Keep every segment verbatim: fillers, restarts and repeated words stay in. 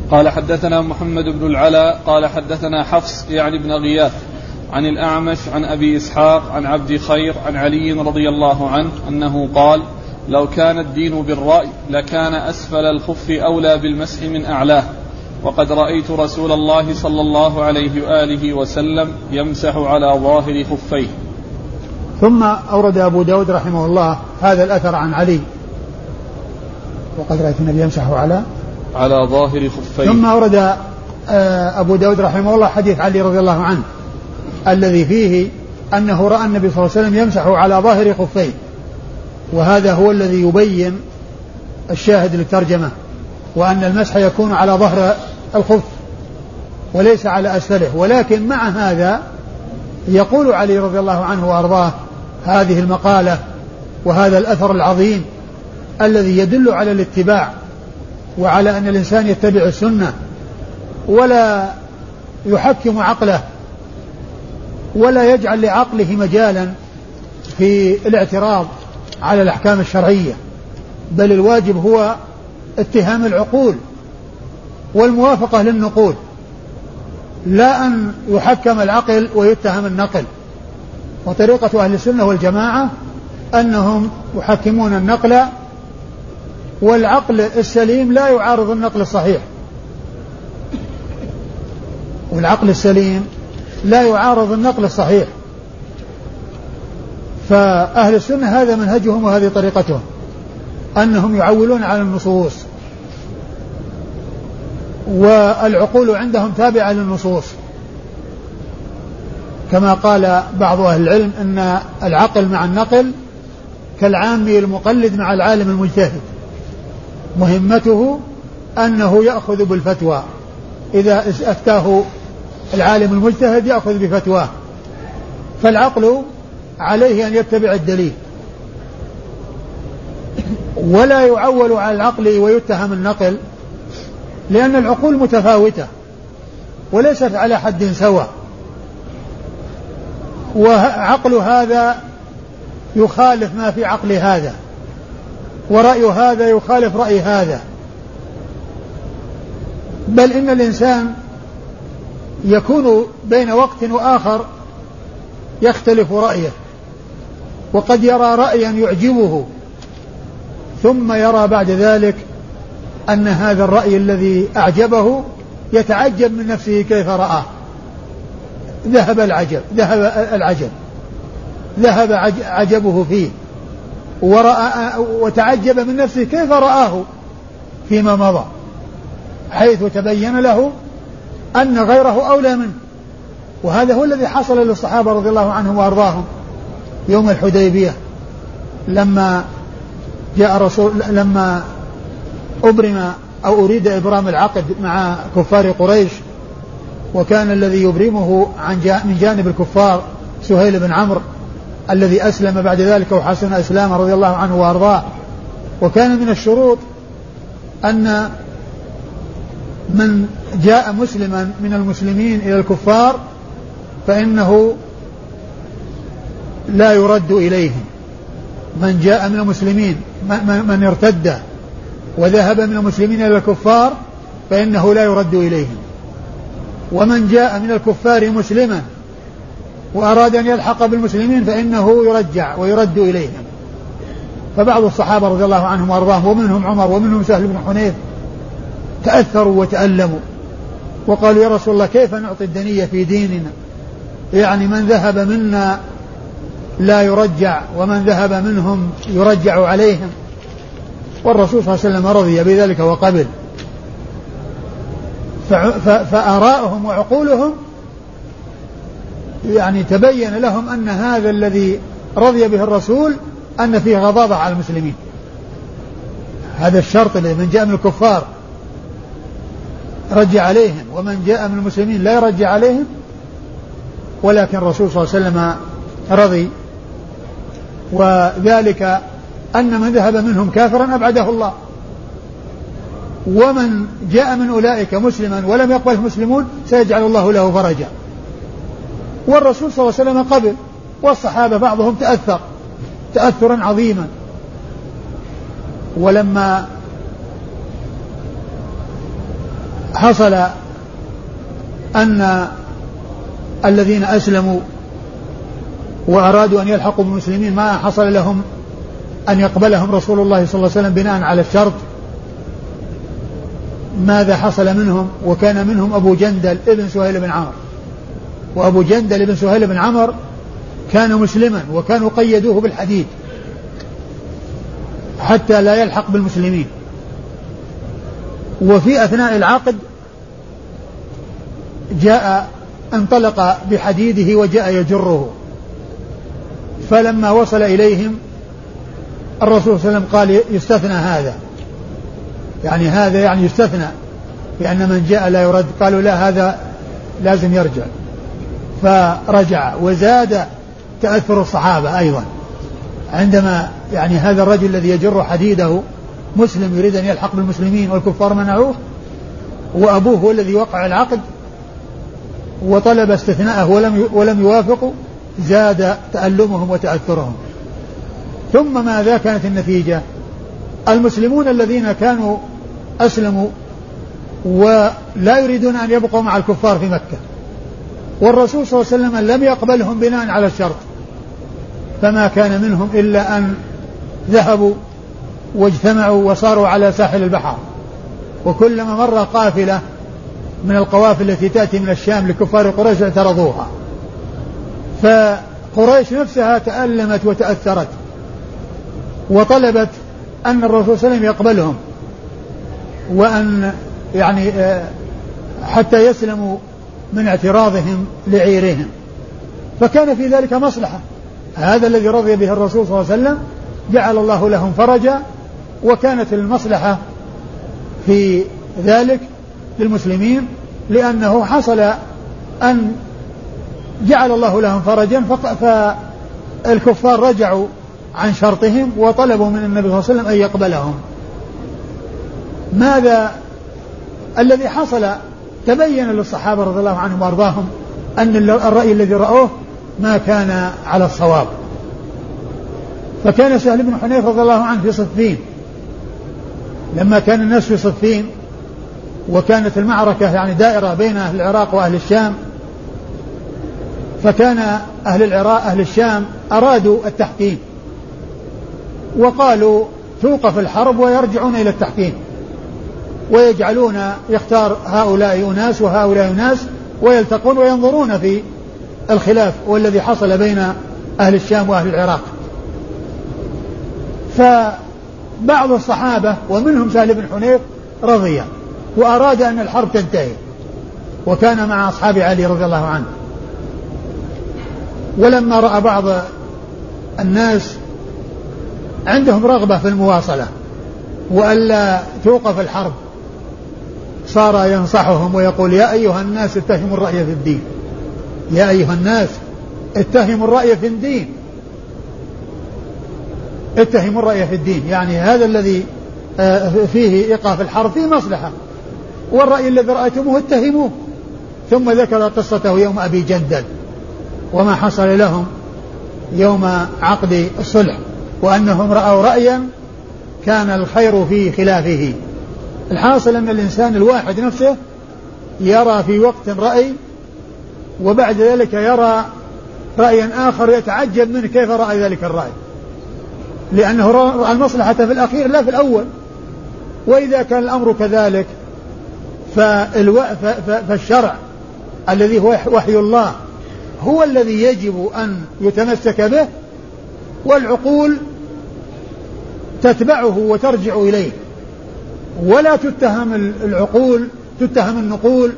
قال حدثنا محمد بن العلاء قال حدثنا حفص يعني بن غياث عن الأعمش عن أبي إسحاق عن عبد خير عن علي رضي الله عنه أنه قال لو كان الدين بالرأي لكان أسفل الخف أولى بالمسح من أعلاه، وقد رأيت رسول الله صلى الله عليه وآله وسلم يمسح على ظاهر خفيه. ثم أورد أبو داود رحمه الله هذا الأثر عن علي، وقد رأيت النبي يمسح على على ظاهر خفيه. ثم أورد أبو داود رحمه الله حديث علي رضي الله عنه الذي فيه أنه رأى النبي صلى الله عليه وسلم يمسح على ظاهر خفيه، وهذا هو الذي يبين الشاهد للترجمة، وأن المسح يكون على ظهر الخف وليس على أسفله. ولكن مع هذا يقول علي رضي الله عنه وأرضاه هذه المقالة وهذا الأثر العظيم الذي يدل على الاتباع وعلى أن الإنسان يتبع السنة ولا يحكم عقله ولا يجعل لعقله مجالا في الاعتراض على الأحكام الشرعية، بل الواجب هو اتهام العقول والموافقة للنقول، لا أن يحكم العقل ويتهم النقل. وطريقة أهل السنة والجماعة أنهم يحكمون النقل، والعقل السليم لا يعارض النقل الصحيح، والعقل السليم لا يعارض النقل الصحيح. فأهل السنة هذا منهجهم وهذه طريقتهم، أنهم يعولون على النصوص، والعقول عندهم تابعة للنصوص، كما قال بعض أهل العلم أن العقل مع النقل كالعامي المقلد مع العالم المجتهد، مهمته أنه يأخذ بالفتوى، إذا أفتاه العالم المجتهد يأخذ بفتواه، فالعقل عليه أن يتبع الدليل، ولا يعول على العقل ويتهم النقل، لأن العقول متفاوتة وليست على حد سواء، وعقل هذا يخالف ما في عقل هذا، ورأي هذا يخالف رأي هذا، بل إن الإنسان يكون بين وقت وآخر يختلف رأيه، وقد يرى رأيا يعجبه ثم يرى بعد ذلك أن هذا الرأي الذي أعجبه يتعجب من نفسه كيف رآه، ذهب العجب ذهب العجب ذهب عجبه فيه، ورأى وتعجب من نفسه كيف رآه فيما مضى، حيث تبين له أن غيره أولى منه. وهذا هو الذي حصل للصحابة رضي الله عنهم وأرضاهم يوم الحديبية، لما جاء رسول لما أبرم أو أريد إبرام العقد مع كفار قريش، وكان الذي يبرمه عن من جانب الكفار سهيل بن عمرو الذي أسلم بعد ذلك وحسن إسلامه رضي الله عنه وأرضاه. وكان من الشروط أن من جاء مسلما من المسلمين إلى الكفار فإنه لا يرد إليهم، من جاء من المسلمين من ارتد وذهب من المسلمين إلى الكفار فإنه لا يرد إليهم، ومن جاء من الكفار مسلما وأراد أن يلحق بالمسلمين فإنه يرجع ويرد إليهم. فبعض الصحابة رضي الله عنهم وأرضاهم ومنهم عمر ومنهم سهل بن حنيف تأثروا وتألموا وقالوا يا رسول الله كيف نعطي الدنية في ديننا، يعني من ذهب منا لا يرجع ومن ذهب منهم يرجع عليهم. والرسول صلى الله عليه وسلم رضي بذلك وقبل، فآراؤهم وعقولهم يعني تبين لهم أن هذا الذي رضي به الرسول أن فيه غضاضة على المسلمين، هذا الشرط الذي من جاء من الكفار رجع عليهم ومن جاء من المسلمين لا يرجع عليهم. ولكن الرسول صلى الله عليه وسلم رضي، وذلك أن من ذهب منهم كافرا أبعده الله، ومن جاء من أولئك مسلما ولم يقبله المسلمون سيجعل الله له فرجا. والرسول صلى الله عليه وسلم قبل، والصحابة بعضهم تأثر تأثرا عظيما. ولما حصل أن الذين أسلموا وأرادوا أن يلحقوا بالمسلمين ما حصل لهم أن يقبلهم رسول الله صلى الله عليه وسلم بناء على الشرط. ماذا حصل منهم؟ وكان منهم أبو جندل ابن سهيل بن عمرو، وأبو جندل ابن سهيل بن عمرو كان مسلما وكانوا قيدوه بالحديد حتى لا يلحق بالمسلمين. وفي أثناء العقد جاء انطلق بحديده وجاء يجره، فلما وصل إليهم الرسول صلى الله عليه وسلم قال يستثنى هذا، يعني هذا يعني يستثنى، لأن من جاء لا يرد. قالوا لا هذا لازم يرجع، فرجع. وزاد تأثر الصحابة أيضا عندما يعني هذا الرجل الذي يجر حديده مسلم يريد أن يلحق بالمسلمين والكفار منعوه، وأبوه هو الذي وقع العقد وطلب استثناءه ولم ولم يوافقوا، زاد تألمهم وتأثرهم. ثم ماذا كانت النتيجة؟ المسلمون الذين كانوا أسلموا ولا يريدون أن يبقوا مع الكفار في مكة، والرسول صلى الله عليه وسلم لم يقبلهم بناء على الشرط، فما كان منهم إلا أن ذهبوا واجتمعوا وصاروا على ساحل البحر، وكلما مر قافلة من القوافل التي تأتي من الشام لكفار قريش اعترضوها، فقريش نفسها تألمت وتأثرت وطلبت أن الرسول صلى الله عليه وسلم يقبلهم، وأن يعني حتى يسلموا من اعتراضهم لعيرهم، فكان في ذلك مصلحة. هذا الذي رضي به الرسول صلى الله عليه وسلم جعل الله لهم فرجا، وكانت المصلحة في ذلك للمسلمين، لأنه حصل أن جعل الله لهم فرجا، فالكفار رجعوا عن شرطهم وطلبوا من النبي صلى الله عليه وسلم أن يقبلهم. ماذا الذي حصل؟ تبين للصحابة رضي الله عنهم وأرضاهم أن الرأي الذي رأوه ما كان على الصواب. فكان سهل بن حنيف رضي الله عنه في صفين، لما كان الناس في صفين وكانت المعركة يعني دائرة بين أهل العراق وأهل الشام، فكان أهل العراق أهل الشام أرادوا التحكيم وقالوا توقف الحرب ويرجعون إلى التحكيم، ويجعلون يختار هؤلاء أناس وهؤلاء أناس ويلتقون وينظرون في الخلاف والذي حصل بين أهل الشام وأهل العراق. فبعض الصحابة ومنهم سهل بن حنيف رضي وأراد أن الحرب تنتهي، وكان مع أصحاب علي رضي الله عنه. ولما رأى بعض الناس عندهم رغبة في المواصلة وألا توقف الحرب صار ينصحهم ويقول يا أيها الناس اتهموا الرأي في الدين، يا أيها الناس اتهموا الرأي في الدين، اتهموا الرأي في الدين، يعني هذا الذي فيه إيقاف الحرب فيه مصلحة، والرأي الذي رأيتموه اتهموه. ثم ذكر قصته يوم أبي جندل وما حصل لهم يوم عقد الصلح، وأنهم رأوا رأيا كان الخير في خلافه. الحاصل أن الإنسان الواحد نفسه يرى في وقت رأي وبعد ذلك يرى رأيا آخر يتعجب منه كيف رأى ذلك الرأي، لأنه رأى المصلحة في الأخير لا في الأول. وإذا كان الأمر كذلك فالو... ف... ف... فالشرع الذي هو وحي الله هو الذي يجب أن يتمسك به، والعقول تتبعه وترجع إليه، ولا تتهم العقول، تتهم النقول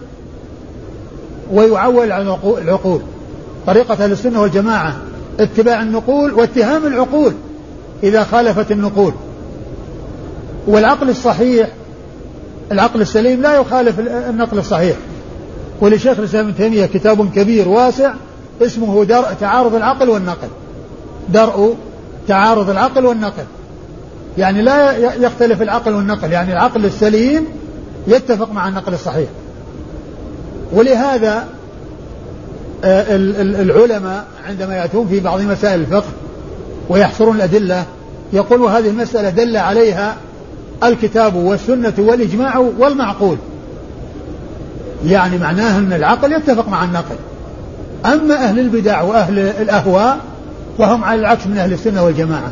ويعول على العقول. طريقة أهل السنة والجماعة اتباع النقول واتهام العقول إذا خالفت النقول. والعقل الصحيح العقل السليم لا يخالف النقل الصحيح. ولشيخ الإسلام ابن تيمية كتاب كبير واسع اسمه درء تعارض العقل والنقل، درء تعارض العقل والنقل، يعني لا يختلف العقل والنقل، يعني العقل السليم يتفق مع النقل الصحيح. ولهذا العلماء عندما يأتون في بعض مسائل الفقه ويحصرون الأدلة يقولوا هذه المسألة دل عليها الكتاب والسنة والإجماع والمعقول، يعني معناه أن العقل يتفق مع النقل. أما أهل البدع وأهل الأهواء فهم على العكس من أهل السنة والجماعة،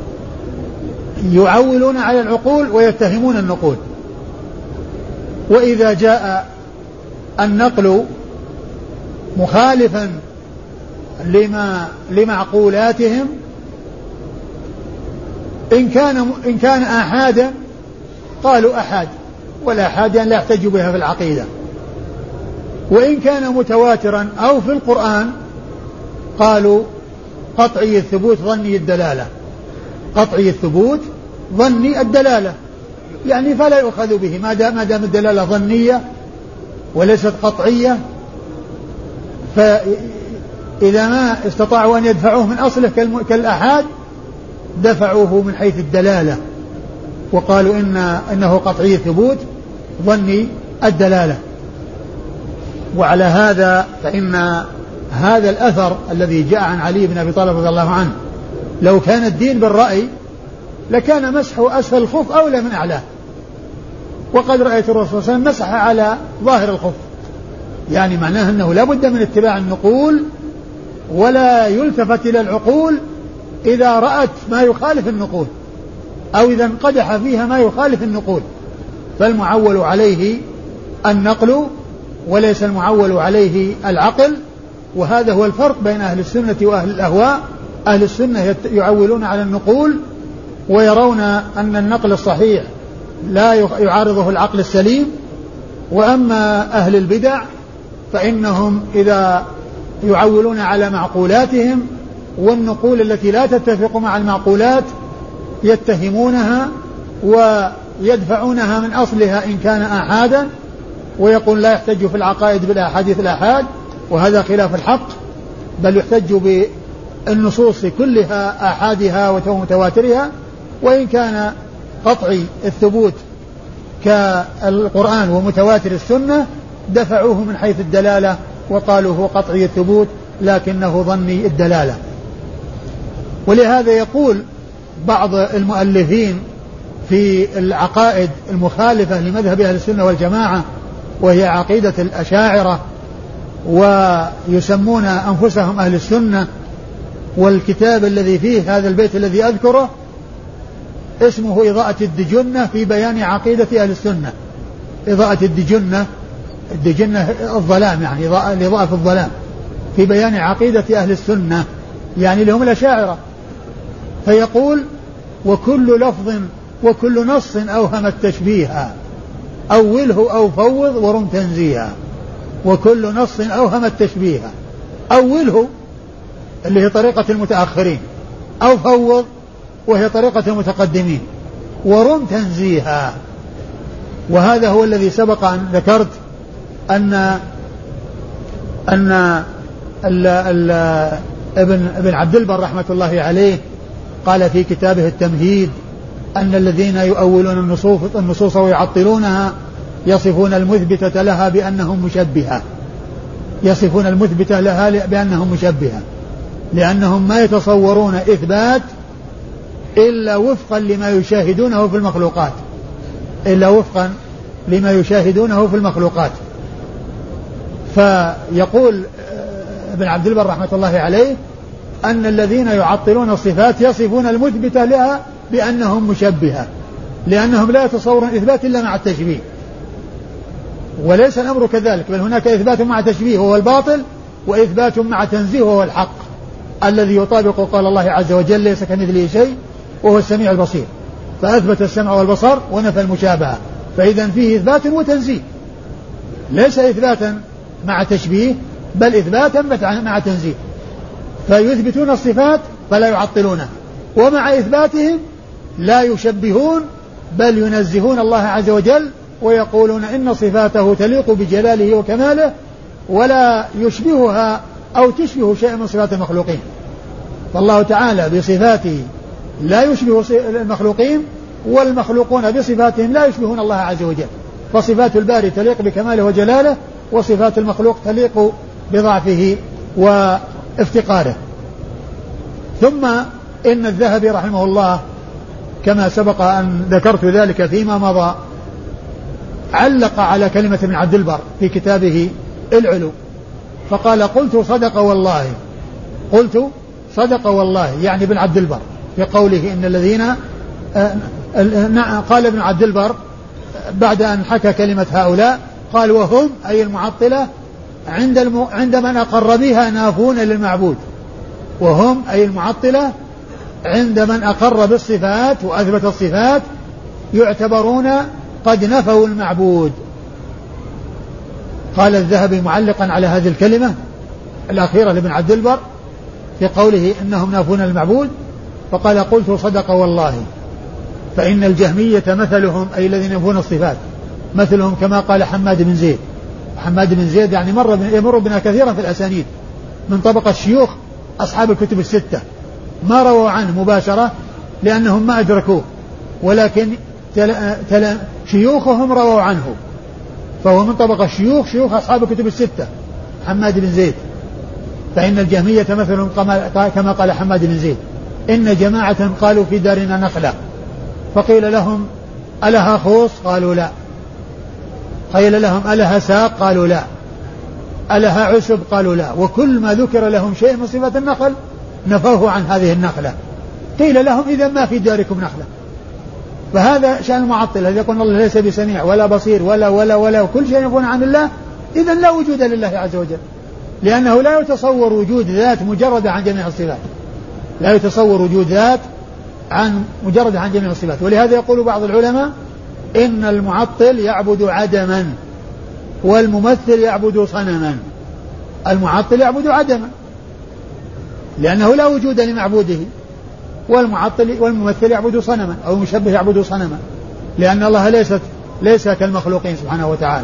يعولون على العقول ويتهمون النقول. وإذا جاء النقل مخالفا لما لمعقولاتهم إن كان إن كان آحادا قالوا أحاد، والآحاد لا يحتج بها في العقيدة. وإن كان متواترا أو في القرآن قالوا قطعي الثبوت ظني الدلالة، قطعي الثبوت ظني الدلالة، يعني فلا يؤخذ به ما دام ما دام الدلالة ظنية وليست قطعية. فإذا ما استطاعوا أن يدفعوه من أصله كالآحاد دفعوه من حيث الدلالة وقالوا إن إنه قطعي الثبوت ظني الدلالة. وعلى هذا فإن هذا الأثر الذي جاء عن علي بن أبي طالب رضي الله عنه لو كان الدين بالرأي لكان مسحه أسفل الخف أولى من أعلاه، وقد رأيت الرسول صلى الله عليه وسلم مسح على ظاهر الخف، يعني معناه أنه لا بد من اتباع النقول ولا يلتفت إلى العقول إذا رأت ما يخالف النقول أو إذا انقدح فيها ما يخالف النقول، فالمعول عليه النقل وليس المعول عليه العقل. وهذا هو الفرق بين أهل السنة وأهل الأهواء. أهل السنة يعولون على النقول ويرون أن النقل الصحيح لا يعارضه العقل السليم، وأما أهل البدع فإنهم إذا يعولون على معقولاتهم والنقول التي لا تتفق مع المعقولات يتهمونها ويدفعونها من أصلها إن كان آحادا، ويقول لا يحتج في العقائد بالأحاديث الآحاد، وهذا خلاف الحق، بل يحتج بالنصوص كلها آحادها ومتواترها. وإن كان قطعي الثبوت كالقرآن ومتواتر السنة دفعوه من حيث الدلالة وقالوا هو قطعي الثبوت لكنه ظني الدلالة. ولهذا يقول بعض المؤلفين في العقائد المخالفة لمذهب أهل السنة والجماعة وهي عقيدة الأشاعرة، ويسمون أنفسهم أهل السنة، والكتاب الذي فيه هذا البيت الذي أذكره اسمه إضاءة الدجنة في بيان عقيدة أهل السنة. إضاءة الدجنة، الدجنة الظلام، يعني الإضاءة في الظلام، في بيان عقيدة أهل السنة، يعني لهم الأشاعرة. فيقول وكل لفظ وكل نص أوهم التشبيه أوله أو فوض ورم تنزيها. وكل نص أوهم التشبيه أوله اللي هي طريقة المتأخرين، أو فوض وهي طريقة المتقدمين، ورم تنزيها. وهذا هو الذي سبق أن ذكرت أن أن ال ال ابن ابن عبد البر رحمة الله عليه قال في كتابه التمهيد أن الذين يؤولون النصوص النصوص ويعطلونها يصفون المثبتة لها بأنهم مشبهة، يصفون المثبتة لها بأنهم مشبهة، لأنهم ما يتصورون إثبات إلا وفقا لما يشاهدونه في المخلوقات، إلا وفقا لما يشاهدونه في المخلوقات. فيقول ابن عبد البر رحمة الله عليه أن الذين يعطلون الصفات يصفون المثبتة لها بأنهم مشبهة، لأنهم لا يتصورون إثبات إلا مع التشبيه. وليس الأمر كذلك، بل هناك إثبات مع تشبيه وهو الباطل، وإثبات مع تنزيه وهو الحق الذي يطابق قال الله عز وجل ليس كمثله شيء وهو السميع البصير، فأثبت السمع والبصر ونفى المشابهة. فإذا فيه إثبات وتنزيه، ليس إثباتا مع تشبيه بل إثباتا مع تنزيه. فيثبتون الصفات فلا يعطلونها، ومع إثباتهم لا يشبهون بل ينزهون الله عز وجل، ويقولون إن صفاته تليق بجلاله وكماله ولا يشبهها أو تشبه شيء من صفات المخلوقين. فالله تعالى بصفاته لا يشبه المخلوقين، والمخلوقون بصفاتهم لا يشبهون الله عز وجل. فصفات الباري تليق بكماله وجلاله، وصفات المخلوق تليق بضعفه وافتقاره. ثم إن الذهبي رحمه الله كما سبق أن ذكرت ذلك فيما مضى علق على كلمة ابن عبد البر في كتابه العلو فقال قلت صدق والله، قلت صدق والله يعني ابن عبد البر في قوله إن الذين قال ابن عبد البر بعد أن حكى كلمة هؤلاء قال وهم أي المعطلة عند, الم... عند من أقر بها نافون للمعبود، وهم أي المعطلة عند من أقر بالصفات وأثبت الصفات يعتبرون قد نفوا المعبود. قال الذهبي معلقا على هذه الكلمة الأخيرة لابن عبد البر في قوله إنهم نافون المعبود فقال قلت صدق والله فإن الجهمية مثلهم أي الذين ينفون الصفات مثلهم كما قال حماد بن زيد. حماد بن زيد يعني مر يمر بنا كثيرا في الأسانيد من طبقة الشيوخ أصحاب الكتب الستة، ما رووا عنه مباشرة لأنهم ما أدركوه، ولكن تل... تل... شيوخهم رووا عنه، فهو من طبقة الشيوخ شيوخ أصحاب الكتب الستة حماد بن زيد. فإن الجهمية مثلهم كما قال حماد بن زيد إن جماعة قالوا في دارنا نخلة فقيل لهم ألها خوص قالوا لا، قيل لهم ألها ساق قالوا لا، ألها عسب قالوا لا، وكل ما ذكر لهم شيء من صفة النخل نفوه عن هذه النخلة. قيل لهم إذا ما في داركم نخلة. فهذا شأن المعطل الذي يقول الله ليس بسميع ولا بصير ولا ولا ولا وكل شيء ينفون عن الله، إذا لا وجود لله عز وجل، لأنه لا يتصور وجود ذات مجردة عن جميع الصفات، لا يتصور وجود ذات عن مجرد عن جميع الصفات. ولهذا يقول بعض العلماء إن المعطل يعبد عدما والممثل يعبد صنما. المعطل يعبد عدما لأنه لا وجود لمعبوده، والمعطل والممثل يعبد صنما أو المشبه يعبد صنما، لأن الله ليست ليس كالمخلوقين سبحانه وتعالى.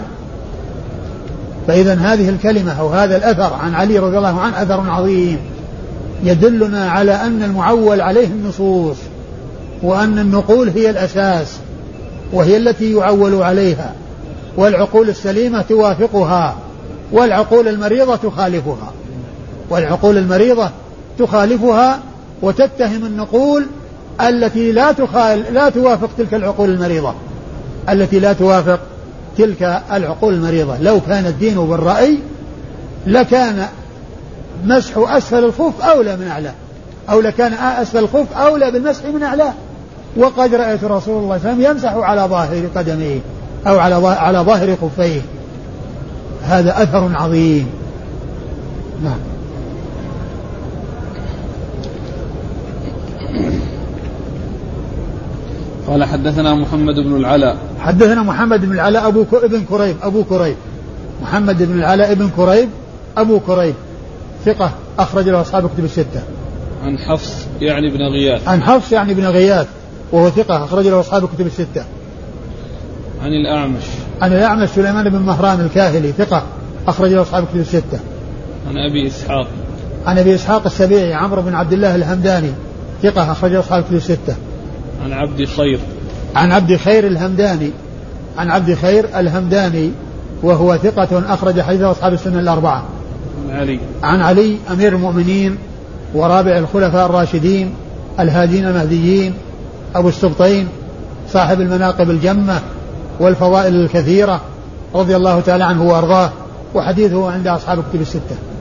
فإذا هذه الكلمة أو هذا الأثر عن علي رضي الله عنه أثر عظيم يدلنا على أن المعول عليه النصوص، وأن النقول هي الأساس وهي التي يعول عليها، والعقول السليمة توافقها والعقول المريضة تخالفها، والعقول المريضة تخالفها وتتهم النقول التي لا تخال لا توافق تلك العقول المريضة التي لا توافق تلك العقول المريضة. لو كان الدين بالرأي لكان مسح أسفل الخف أولى من أعلى، أو لكان أسفل الخف أولى بالمسح من أعلى، وقد رأيت رسول الله صلى الله عليه وسلم يمسح على ظاهر قدميه أو على على ظاهر خفيه. هذا أثر عظيم. نعم. قال حدثنا محمد بن العلاء حدثنا محمد بن العلاء أبو ابن كريب أبو كريب محمد بن العلاء ابن كريب أبو كريب ثقة أخرج له أصحاب الكتب الستة. عن حفص يعني بن غياث عن حفص يعني بن غياث وهو ثقة أخرج له أصحاب الكتب الستة. عن الأعمش عن الأعمش سليمان بن مهران الكاهلي ثقة أخرج له أصحاب الكتب الستة. عن أبي إسحاق عن أبي إسحاق السبيعي عمرو بن عبد الله الهمداني ثقة أخرج له أصحاب الكتب الستة. عن عبد خير عن عبد خير الهمداني عن عبد خير الهمداني وهو ثقة أخرج حديثه أصحاب السنة الأربعة. عن علي عن علي أمير المؤمنين ورابع الخلفاء الراشدين الهادين المهديين أبو السبطين صاحب المناقب الجمة والفضائل الكثيرة رضي الله تعالى عنه وأرضاه، وحديثه عند أصحاب الكتب الستة.